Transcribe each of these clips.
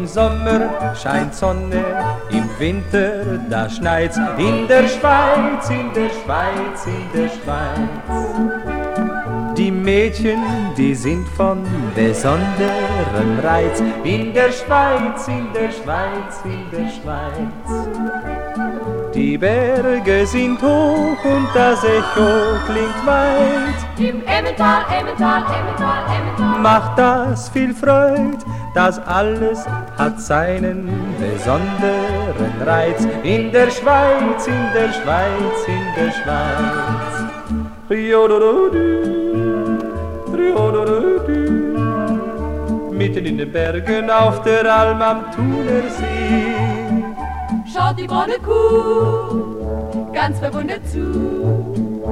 Im Sommer scheint Sonne, im Winter da schneit's. In der Schweiz, in der Schweiz, in der Schweiz. Die Mädchen, die sind von besonderem Reiz. In der Schweiz, in der Schweiz, in der Schweiz. Die Berge sind hoch und das Echo klingt weit. Im Emmental, Emmental, Emmental, Emmental macht das viel Freud, das alles hat seinen besonderen Reiz. In der Schweiz, in der Schweiz, in der Schweiz. Mitten in den Bergen auf der Alm am Thunersee schaut die braune Kuh ganz verwundert zu.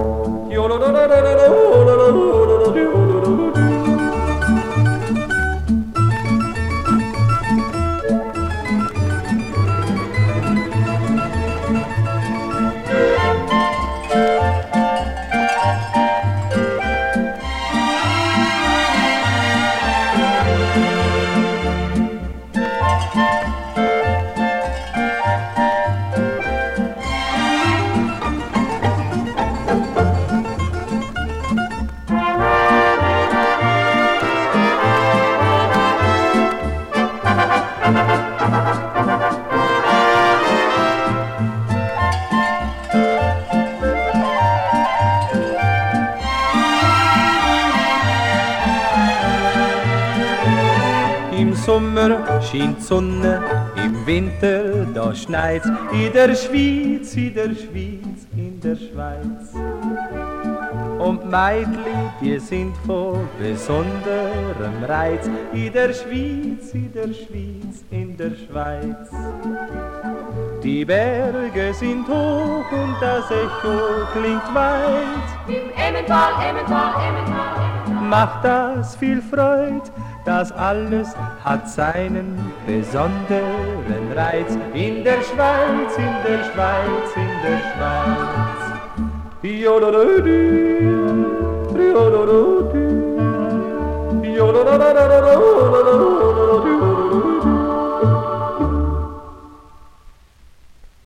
Im Sommer scheint Sonne, im Winter da schneit's. In der Schweiz, in der Schweiz, in der Schweiz. Und Meidli, die sind von besonderem Reiz. In der Schweiz, in der Schweiz, in der Schweiz. Die Berge sind hoch und das Echo klingt weit. Im Emmental, Emmental, Emmental, Emmental macht das viel Freud, das alles hat seinen besonderen Reiz. In der Schweiz, in der Schweiz, in der Schweiz. Jodorodi, jodorodi, jodorodi.